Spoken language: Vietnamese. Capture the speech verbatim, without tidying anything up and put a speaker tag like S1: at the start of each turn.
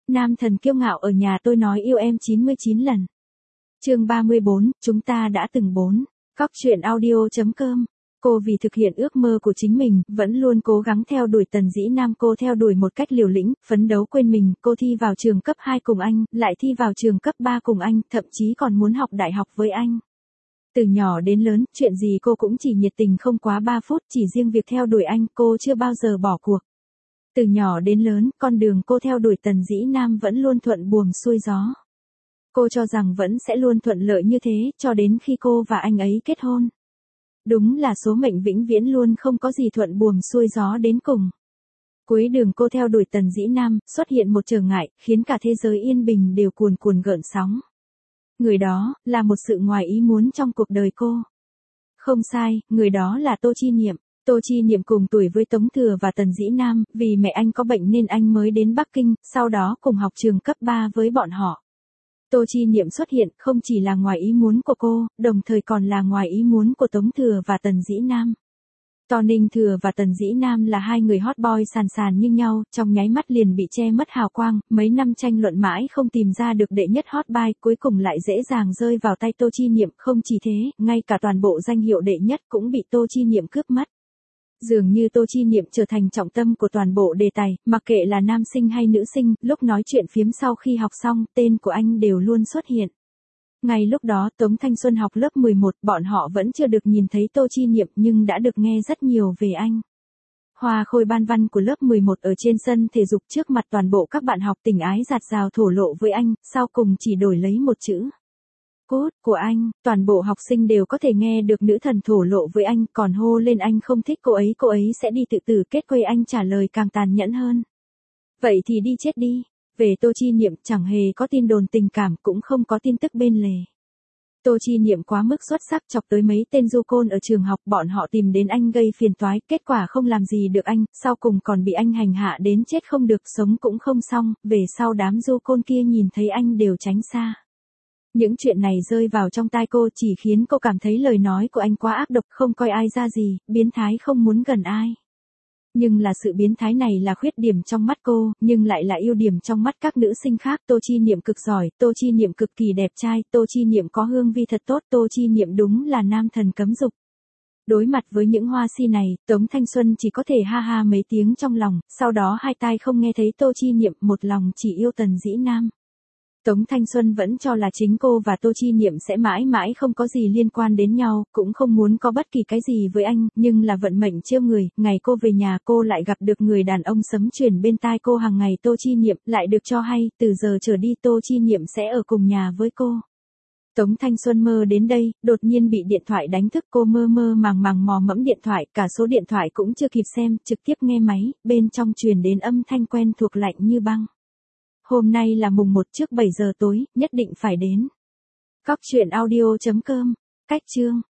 S1: Nam thần kiêu ngạo ở nhà tôi nói yêu em chín mươi chín lần. Chương ba mươi bốn, chúng ta đã từng bốn. Cóc truyện audio chấm com. Cô vì thực hiện ước mơ của chính mình, vẫn luôn cố gắng theo đuổi Tần Dĩ Nam. Cô theo đuổi một cách liều lĩnh, phấn đấu quên mình. Cô thi vào trường cấp hai cùng anh, lại thi vào trường cấp ba cùng anh, thậm chí còn muốn học đại học với anh. Từ nhỏ đến lớn, chuyện gì cô cũng chỉ nhiệt tình không quá ba phút, chỉ riêng việc theo đuổi anh, cô chưa bao giờ bỏ cuộc. Từ nhỏ đến lớn, con đường cô theo đuổi Tần Dĩ Nam vẫn luôn thuận buồm xuôi gió. Cô cho rằng vẫn sẽ luôn thuận lợi như thế, cho đến khi cô và anh ấy kết hôn. Đúng là số mệnh vĩnh viễn luôn không có gì thuận buồm xuôi gió đến cùng. Cuối đường cô theo đuổi Tần Dĩ Nam, xuất hiện một trở ngại, khiến cả thế giới yên bình đều cuồn cuồn gợn sóng. Người đó, là một sự ngoài ý muốn trong cuộc đời cô. Không sai, người đó là Tô Chi Niệm. Tô Chi Niệm cùng tuổi với Tống Thừa và Tần Dĩ Nam, vì mẹ anh có bệnh nên anh mới đến Bắc Kinh, sau đó cùng học trường cấp ba với bọn họ. Tô Chi Niệm xuất hiện không chỉ là ngoài ý muốn của cô, đồng thời còn là ngoài ý muốn của Tống Thừa và Tần Dĩ Nam. To Ninh Thừa và Tần Dĩ Nam là hai người hot boy sàn sàn như nhau, trong nháy mắt liền bị che mất hào quang, mấy năm tranh luận mãi không tìm ra được đệ nhất hot boy, cuối cùng lại dễ dàng rơi vào tay Tô Chi Niệm. Không chỉ thế, ngay cả toàn bộ danh hiệu đệ nhất cũng bị Tô Chi Niệm cướp mất. Dường như Tô Chi Niệm trở thành trọng tâm của toàn bộ đề tài, mặc kệ là nam sinh hay nữ sinh, lúc nói chuyện phiếm sau khi học xong, tên của anh đều luôn xuất hiện. Ngay lúc đó Tống Thanh Xuân học lớp mười một, bọn họ vẫn chưa được nhìn thấy Tô Chi Niệm nhưng đã được nghe rất nhiều về anh. Hoa khôi ban văn của lớp mười một ở trên sân thể dục trước mặt toàn bộ các bạn học tình ái dạt dào thổ lộ với anh, sau cùng chỉ đổi lấy một chữ. Cút của anh, toàn bộ học sinh đều có thể nghe được nữ thần thổ lộ với anh, còn hô lên anh không thích cô ấy, cô ấy sẽ đi tự tử. Kết quây anh trả lời càng tàn nhẫn hơn. Vậy thì đi chết đi. Về Tô Chi Niệm chẳng hề có tin đồn tình cảm, cũng không có tin tức bên lề. Tô Chi Niệm quá mức xuất sắc, chọc tới mấy tên du côn ở trường học, bọn họ tìm đến anh gây phiền toái, kết quả không làm gì được anh, sau cùng còn bị anh hành hạ đến chết không được, sống cũng không xong. Về sau đám du côn kia nhìn thấy anh đều tránh xa. Những chuyện này rơi vào trong tai cô chỉ khiến cô cảm thấy lời nói của anh quá ác độc, không coi ai ra gì, biến thái không muốn gần ai. Nhưng là sự biến thái này là khuyết điểm trong mắt cô, nhưng lại là ưu điểm trong mắt các nữ sinh khác. Tô Chi Niệm cực giỏi, Tô Chi Niệm cực kỳ đẹp trai, Tô Chi Niệm có hương vi thật tốt, Tô Chi Niệm đúng là nam thần cấm dục. Đối mặt với những hoa si này, Tống Thanh Xuân chỉ có thể ha ha mấy tiếng trong lòng, sau đó hai tai không nghe thấy Tô Chi Niệm, một lòng chỉ yêu Tần Dĩ Nam. Tống Thanh Xuân vẫn cho là chính cô và Tô Chi Niệm sẽ mãi mãi không có gì liên quan đến nhau, cũng không muốn có bất kỳ cái gì với anh, nhưng là vận mệnh trêu người, ngày cô về nhà cô lại gặp được người đàn ông sấm truyền bên tai cô hàng ngày. Tô Chi Niệm lại được cho hay, từ giờ trở đi Tô Chi Niệm sẽ ở cùng nhà với cô. Tống Thanh Xuân mơ đến đây, đột nhiên bị điện thoại đánh thức, cô mơ mơ màng màng mò mẫm điện thoại, cả số điện thoại cũng chưa kịp xem, trực tiếp nghe máy, bên trong truyền đến âm thanh quen thuộc lạnh như băng. Hôm nay là mùng một, trước bảy giờ tối, nhất định phải đến. Cóc truyện audio chấm com. Cách chương